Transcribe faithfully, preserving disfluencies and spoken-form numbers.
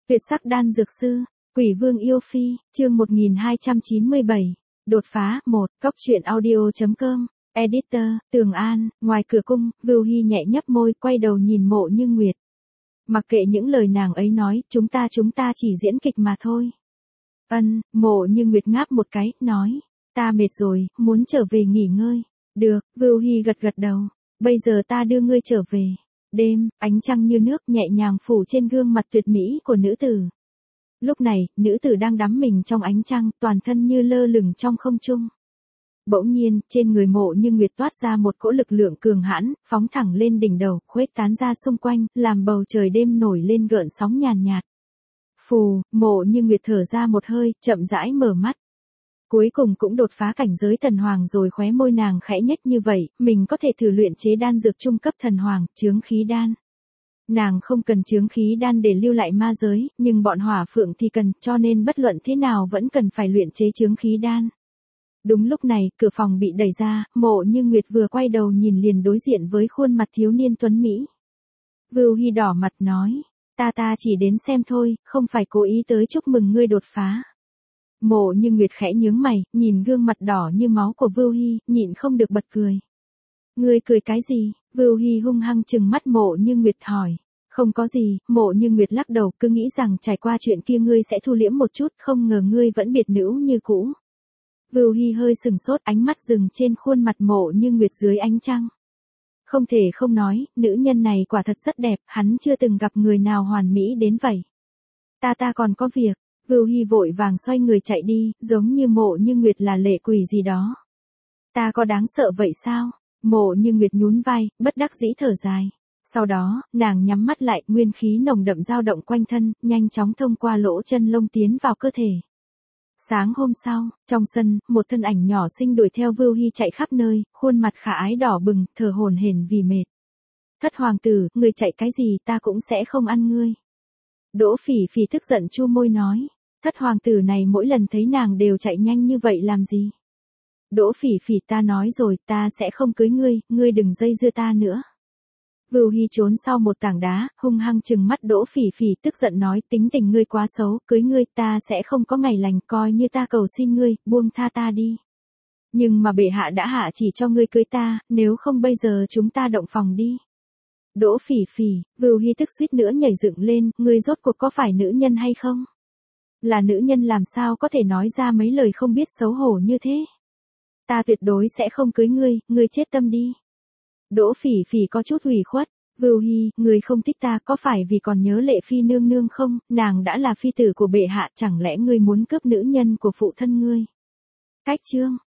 Tuyệt sắc đan dược sư, Quỷ Vương yêu phi, chương một nghìn hai trăm chín mươi bảy, đột phá, một, Cóc truyện audio chấm com, editor, Tường An, ngoài cửa cung, Vưu Hy nhẹ nhấp môi, quay đầu nhìn Mộ Như Nguyệt. Mặc kệ những lời nàng ấy nói, chúng ta chúng ta chỉ diễn kịch mà thôi. Ân, Mộ Như Nguyệt ngáp một cái, nói, ta mệt rồi, muốn trở về nghỉ ngơi. Được, Vưu Hy gật gật đầu, bây giờ ta đưa ngươi trở về. Đêm, ánh trăng như nước nhẹ nhàng phủ trên gương mặt tuyệt mỹ của nữ tử. Lúc này, nữ tử đang đắm mình trong ánh trăng, toàn thân như lơ lửng trong không trung. Bỗng nhiên, trên người Mộ Như Nguyệt toát ra một cỗ lực lượng cường hãn, phóng thẳng lên đỉnh đầu, khuếch tán ra xung quanh, làm bầu trời đêm nổi lên gợn sóng nhàn nhạt. Phù, Mộ Như Nguyệt thở ra một hơi, chậm rãi mở mắt. Cuối cùng cũng đột phá cảnh giới thần hoàng rồi, khóe môi nàng khẽ nhếch như vậy, mình có thể thử luyện chế đan dược trung cấp thần hoàng, chướng khí đan. Nàng không cần chướng khí đan để lưu lại ma giới, nhưng bọn hỏa phượng thì cần, cho nên bất luận thế nào vẫn cần phải luyện chế chướng khí đan. Đúng lúc này, cửa phòng bị đẩy ra, Mộ Như Nguyệt vừa quay đầu nhìn liền đối diện với khuôn mặt thiếu niên tuấn Mỹ. Vưu Hy đỏ mặt nói, ta ta chỉ đến xem thôi, không phải cố ý tới chúc mừng ngươi đột phá. Mộ Như Nguyệt khẽ nhướng mày, nhìn gương mặt đỏ như máu của Vưu Hy, nhịn không được bật cười. Ngươi cười cái gì? Vưu Hy hung hăng trừng mắt Mộ Như Nguyệt hỏi. Không có gì, Mộ Như Nguyệt lắc đầu, cứ nghĩ rằng trải qua chuyện kia ngươi sẽ thu liễm một chút, không ngờ ngươi vẫn biệt nữ như cũ. Vưu Hy hơi sừng sốt, ánh mắt dừng trên khuôn mặt Mộ Như Nguyệt dưới ánh trăng. Không thể không nói, nữ nhân này quả thật rất đẹp, hắn chưa từng gặp người nào hoàn mỹ đến vậy. Ta ta còn có việc. Vưu Hy vội vàng xoay người chạy đi, giống như Mộ Như Nguyệt là lệ quỷ gì đó. Ta có đáng sợ vậy sao? Mộ Như Nguyệt nhún vai, bất đắc dĩ thở dài. Sau đó, nàng nhắm mắt lại, nguyên khí nồng đậm dao động quanh thân, nhanh chóng thông qua lỗ chân lông tiến vào cơ thể. Sáng hôm sau, trong sân, một thân ảnh nhỏ xinh đuổi theo Vưu Hy chạy khắp nơi, khuôn mặt khả ái đỏ bừng, thở hổn hển vì mệt. Thất hoàng tử, ngươi chạy cái gì, ta cũng sẽ không ăn ngươi. Đỗ Phỉ Phỉ tức giận chu môi nói. Thất hoàng tử này mỗi lần thấy nàng đều chạy nhanh như vậy làm gì? Đỗ Phỉ Phỉ, ta nói rồi, ta sẽ không cưới ngươi, ngươi đừng dây dưa ta nữa. Vưu Hy trốn sau một tảng đá, hung hăng trừng mắt Đỗ Phỉ Phỉ, tức giận nói, tính tình ngươi quá xấu, cưới ngươi ta sẽ không có ngày lành, coi như ta cầu xin ngươi, buông tha ta đi. Nhưng mà bệ hạ đã hạ chỉ cho ngươi cưới ta, nếu không bây giờ chúng ta động phòng đi. Đỗ Phỉ Phỉ, Vưu Hy tức suýt nữa nhảy dựng lên, ngươi rốt cuộc có phải nữ nhân hay không? Là nữ nhân làm sao có thể nói ra mấy lời không biết xấu hổ như thế? Ta tuyệt đối sẽ không cưới ngươi, ngươi chết tâm đi. Đỗ Phỉ Phỉ có chút ủy khuất. Vưu Hy, ngươi không thích ta có phải vì còn nhớ Lệ Phi nương nương không? Nàng đã là phi tử của bệ hạ, chẳng lẽ ngươi muốn cướp nữ nhân của phụ thân ngươi? Cách chương,